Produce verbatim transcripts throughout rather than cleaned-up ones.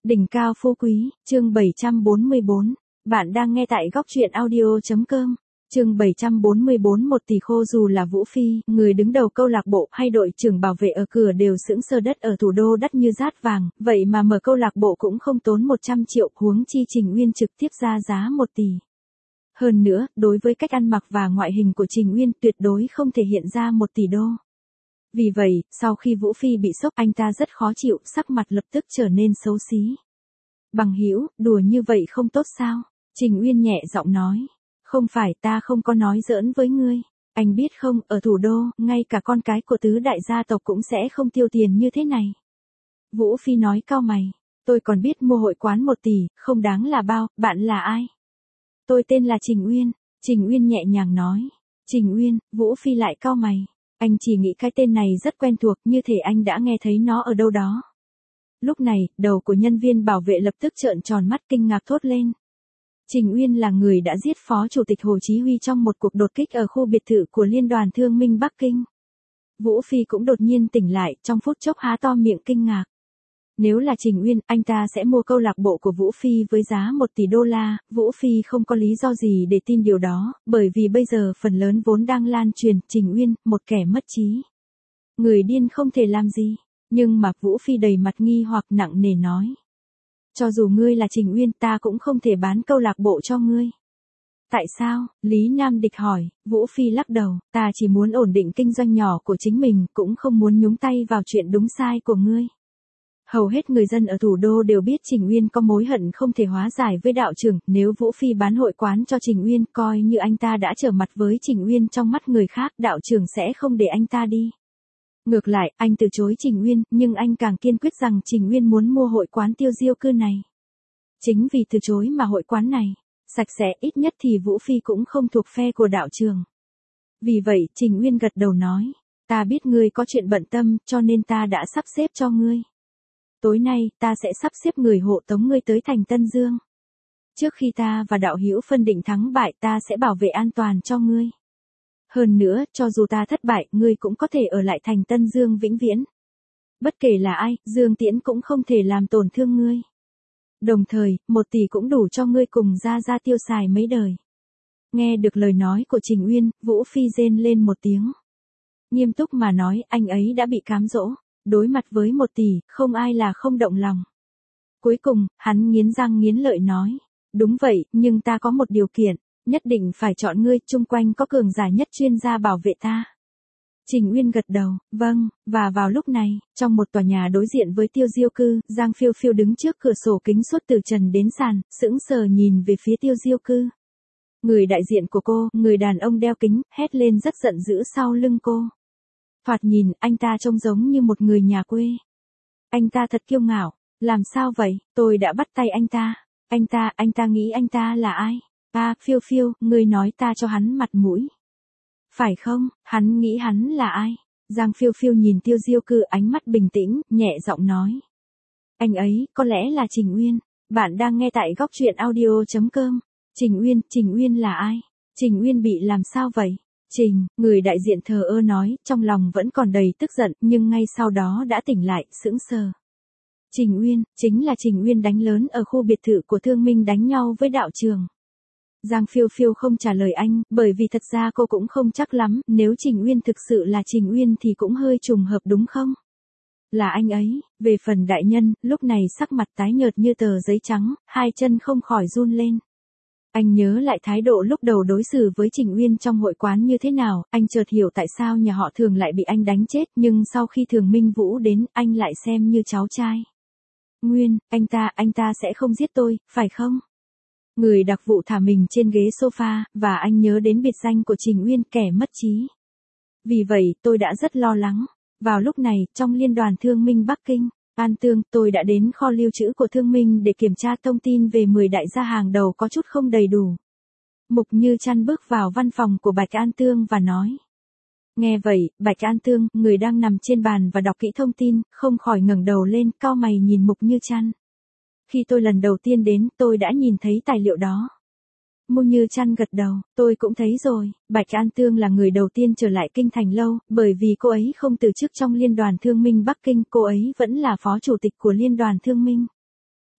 Đỉnh cao phú quý, chương bảy trăm bốn mươi bốn. Bạn đang nghe tại góc truyện audio.com. Chương bảy trăm bốn mươi bốn. Một tỷ khô. Dù là Vũ Phi, người đứng đầu câu lạc bộ hay đội trưởng bảo vệ ở cửa đều sững sờ. Đất ở thủ đô đắt như rát vàng, vậy mà mở câu lạc bộ cũng không tốn một trăm triệu, huống chi Trình Uyên trực tiếp ra giá một tỷ. Hơn nữa, đối với cách ăn mặc và ngoại hình của Trình Uyên tuyệt đối không thể hiện ra một tỷ đô. Vì vậy, sau khi Vũ Phi bị sốc, anh ta rất khó chịu, sắc mặt lập tức trở nên xấu xí. Bằng hữu, đùa như vậy không tốt sao? Trình Uyên nhẹ giọng nói. Không phải, ta không có nói giỡn với ngươi. Anh biết không, ở thủ đô, ngay cả con cái của tứ đại gia tộc cũng sẽ không tiêu tiền như thế này. Vũ Phi nói cau mày. Tôi còn biết mua hội quán một tỷ, không đáng là bao. Bạn là ai? Tôi tên là Trình Uyên. Trình Uyên nhẹ nhàng nói. Trình Uyên. Vũ Phi lại cau mày. Anh chỉ nghĩ cái tên này rất quen thuộc, như thể anh đã nghe thấy nó ở đâu đó. Lúc này, đầu của nhân viên bảo vệ lập tức trợn tròn mắt kinh ngạc thốt lên. Trình Uyên là người đã giết Phó Chủ tịch Hồ Chí Huy trong một cuộc đột kích ở khu biệt thự của Liên đoàn Thương minh Bắc Kinh. Vũ Phi cũng đột nhiên tỉnh lại, trong phút chốc há to miệng kinh ngạc. Nếu là Trình Uyên, anh ta sẽ mua câu lạc bộ của Vũ Phi với giá một tỷ đô la, Vũ Phi không có lý do gì để tin điều đó, bởi vì bây giờ phần lớn vốn đang lan truyền, Trình Uyên, một kẻ mất trí. Người điên không thể làm gì, nhưng mà Vũ Phi đầy mặt nghi hoặc nặng nề nói. Cho dù ngươi là Trình Uyên, ta cũng không thể bán câu lạc bộ cho ngươi. Tại sao? Lý Nam Địch hỏi. Vũ Phi lắc đầu, ta chỉ muốn ổn định kinh doanh nhỏ của chính mình, cũng không muốn nhúng tay vào chuyện đúng sai của ngươi. Hầu hết người dân ở thủ đô đều biết Trình Uyên có mối hận không thể hóa giải với đạo trưởng, nếu Vũ Phi bán hội quán cho Trình Uyên, coi như anh ta đã trở mặt với Trình Uyên trong mắt người khác, đạo trưởng sẽ không để anh ta đi. Ngược lại, anh từ chối Trình Uyên, nhưng anh càng kiên quyết rằng Trình Uyên muốn mua hội quán Tiêu Diêu Cư này. Chính vì từ chối mà hội quán này sạch sẽ, ít nhất thì Vũ Phi cũng không thuộc phe của đạo trưởng. Vì vậy, Trình Uyên gật đầu nói, ta biết ngươi có chuyện bận tâm, cho nên ta đã sắp xếp cho ngươi. Tối nay, ta sẽ sắp xếp người hộ tống ngươi tới thành Tân Dương. Trước khi ta và đạo hữu phân định thắng bại, ta sẽ bảo vệ an toàn cho ngươi. Hơn nữa, cho dù ta thất bại, ngươi cũng có thể ở lại thành Tân Dương vĩnh viễn. Bất kể là ai, Dương Tiễn cũng không thể làm tổn thương ngươi. Đồng thời, một tỷ cũng đủ cho ngươi cùng Gia Gia tiêu xài mấy đời. Nghe được lời nói của Trình Uyên, Vũ Phi rên lên một tiếng. Nghiêm túc mà nói, anh ấy đã bị cám dỗ. Đối mặt với một tỷ, không ai là không động lòng. Cuối cùng, hắn nghiến răng nghiến lợi nói. Đúng vậy, nhưng ta có một điều kiện. Nhất định phải chọn ngươi, chung quanh có cường giả nhất chuyên gia bảo vệ ta. Trình Uyên gật đầu, vâng, và vào lúc này, trong một tòa nhà đối diện với Tiêu Diêu Cư, Giang Phiêu Phiêu đứng trước cửa sổ kính suốt từ trần đến sàn, sững sờ nhìn về phía Tiêu Diêu Cư. Người đại diện của cô, người đàn ông đeo kính, hét lên rất giận dữ sau lưng cô. Thoạt nhìn, anh ta trông giống như một người nhà quê. Anh ta thật kiêu ngạo, làm sao vậy, tôi đã bắt tay anh ta. Anh ta, anh ta nghĩ anh ta là ai? À, Phiêu Phiêu, ngươi nói ta cho hắn mặt mũi. Phải không, hắn nghĩ hắn là ai? Giang Phiêu Phiêu nhìn Tiêu Diêu Cư ánh mắt bình tĩnh, nhẹ giọng nói. Anh ấy, có lẽ là Trình Uyên. Bạn đang nghe tại góc truyện audio.com. Trình Uyên, Trình Uyên là ai? Trình Uyên bị làm sao vậy? Trình, người đại diện thờ ơ nói, trong lòng vẫn còn đầy tức giận, nhưng ngay sau đó đã tỉnh lại, sững sờ. Trình Uyên, chính là Trình Uyên đánh lớn ở khu biệt thự của Thương Minh đánh nhau với đạo trường. Giang Phiêu Phiêu không trả lời anh, bởi vì thật ra cô cũng không chắc lắm, nếu Trình Uyên thực sự là Trình Uyên thì cũng hơi trùng hợp đúng không? Là anh ấy. Về phần đại nhân, lúc này sắc mặt tái nhợt như tờ giấy trắng, hai chân không khỏi run lên. Anh nhớ lại thái độ lúc đầu đối xử với Trình Uyên trong hội quán như thế nào, anh chợt hiểu tại sao nhà họ Thường lại bị anh đánh chết, nhưng sau khi Thường Minh Vũ đến, anh lại xem như cháu trai. Nguyên, anh ta, anh ta sẽ không giết tôi, phải không? Người đặc vụ thả mình trên ghế sofa, và anh nhớ đến biệt danh của Trình Uyên, kẻ mất trí. Vì vậy, tôi đã rất lo lắng. Vào lúc này, trong Liên đoàn Thương minh Bắc Kinh, An Tương, tôi đã đến kho lưu trữ của Thương Minh để kiểm tra thông tin về mười đại gia hàng đầu có chút không đầy đủ. Mục Như Trăn bước vào văn phòng của Bạch An Tương và nói. Nghe vậy, Bạch An Tương, người đang nằm trên bàn và đọc kỹ thông tin, không khỏi ngẩng đầu lên, cau mày nhìn Mục Như Trăn. Khi tôi lần đầu tiên đến, tôi đã nhìn thấy tài liệu đó. Mục Như Trăn gật đầu, tôi cũng thấy rồi. Bạch An Tương là người đầu tiên trở lại kinh thành lâu, bởi vì cô ấy không từ chức trong Liên đoàn Thương minh Bắc Kinh, cô ấy vẫn là phó chủ tịch của Liên đoàn Thương minh.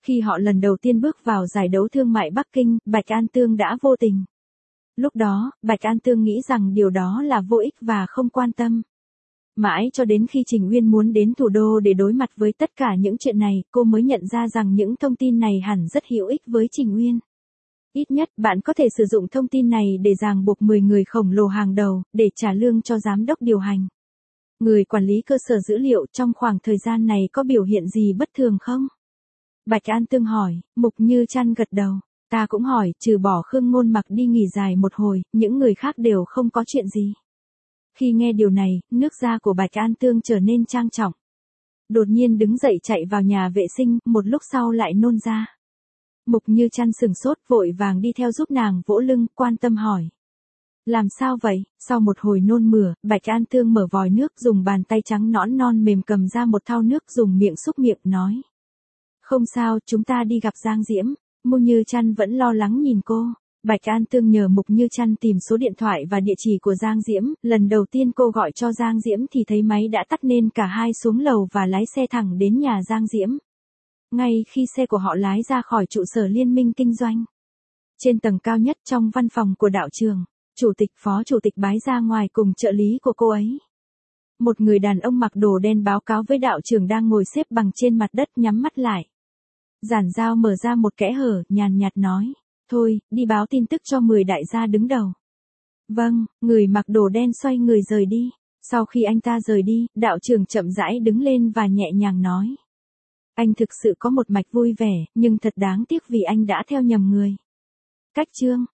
Khi họ lần đầu tiên bước vào giải đấu thương mại Bắc Kinh, Bạch An Tương đã vô tình. Lúc đó, Bạch An Tương nghĩ rằng điều đó là vô ích và không quan tâm. Mãi cho đến khi Trình Uyên muốn đến thủ đô để đối mặt với tất cả những chuyện này, cô mới nhận ra rằng những thông tin này hẳn rất hữu ích với Trình Uyên. Ít nhất, bạn có thể sử dụng thông tin này để ràng buộc mười người khổng lồ hàng đầu, để trả lương cho giám đốc điều hành. Người quản lý cơ sở dữ liệu trong khoảng thời gian này có biểu hiện gì bất thường không? Bạch An Tương hỏi, Mục Như Trăn gật đầu. Ta cũng hỏi, trừ bỏ Khương Ngôn Mặc đi nghỉ dài một hồi, những người khác đều không có chuyện gì. Khi nghe điều này, nước da của Bạch An Tương trở nên trang trọng. Đột nhiên đứng dậy chạy vào nhà vệ sinh, một lúc sau lại nôn ra. Mục Như Trăn sừng sốt vội vàng đi theo giúp nàng vỗ lưng, quan tâm hỏi. Làm sao vậy? Sau một hồi nôn mửa, Bạch An Tương mở vòi nước dùng bàn tay trắng nõn non mềm cầm ra một thau nước dùng miệng xúc miệng nói. Không sao, chúng ta đi gặp Giang Diễm. Mục Như Trăn vẫn lo lắng nhìn cô. Bạch An Tương nhờ Mục Như Trăn tìm số điện thoại và địa chỉ của Giang Diễm. Lần đầu tiên cô gọi cho Giang Diễm thì thấy máy đã tắt nên cả hai xuống lầu và lái xe thẳng đến nhà Giang Diễm. Ngay khi xe của họ lái ra khỏi trụ sở liên minh kinh doanh. Trên tầng cao nhất trong văn phòng của đạo trường, chủ tịch phó chủ tịch bái ra ngoài cùng trợ lý của cô ấy. Một người đàn ông mặc đồ đen báo cáo với đạo trưởng đang ngồi xếp bằng trên mặt đất nhắm mắt lại. Giản Giao mở ra một kẽ hở, nhàn nhạt nói. Thôi, đi báo tin tức cho mười đại gia đứng đầu. Vâng, người mặc đồ đen xoay người rời đi. Sau khi anh ta rời đi, đạo trưởng chậm rãi đứng lên và nhẹ nhàng nói. Anh thực sự có một mạch vui vẻ, nhưng thật đáng tiếc vì anh đã theo nhầm người. Cách chương